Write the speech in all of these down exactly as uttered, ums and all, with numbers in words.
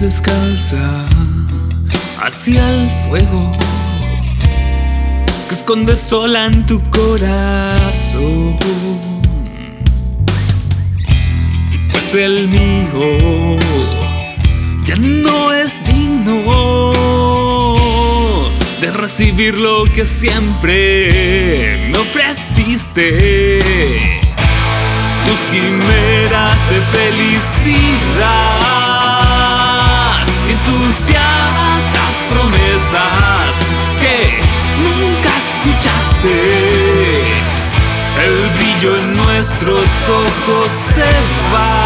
descalza hacia el fuego que escondes sola en tu corazón, pues el mío ya no es digno de recibir lo que siempre me ofreciste. Tus quimeras de felicidad, entusiastas promesas que nunca escuchaste. El brillo en nuestros ojos se va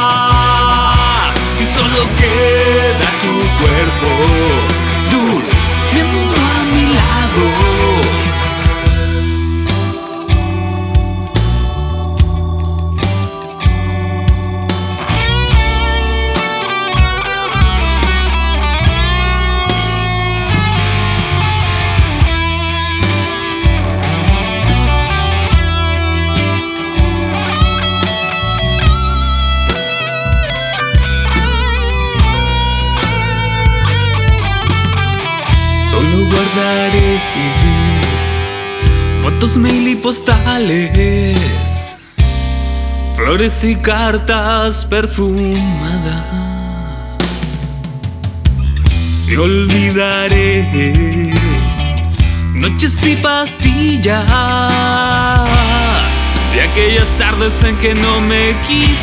y solo queda tu cuerpo durmiendo a mi lado. Solo guardaré fotos, mail y postales, flores y cartas perfumadas. Y olvidaré noches y pastillas de aquellas tardes en que no me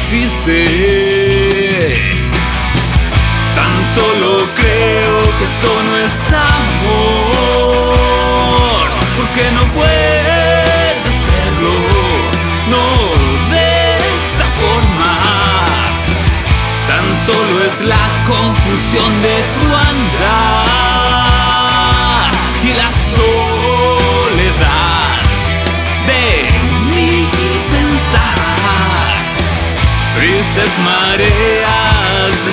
quisiste. Tan solo creo que esto no es amor, porque no puede serlo, no de esta forma. Tan solo es la confusión de tu andar y la soledad de mi pensar. Tristes mareas de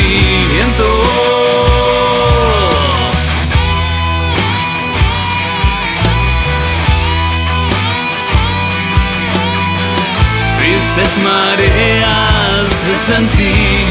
sentimientos, tristes mareas de sentimientos.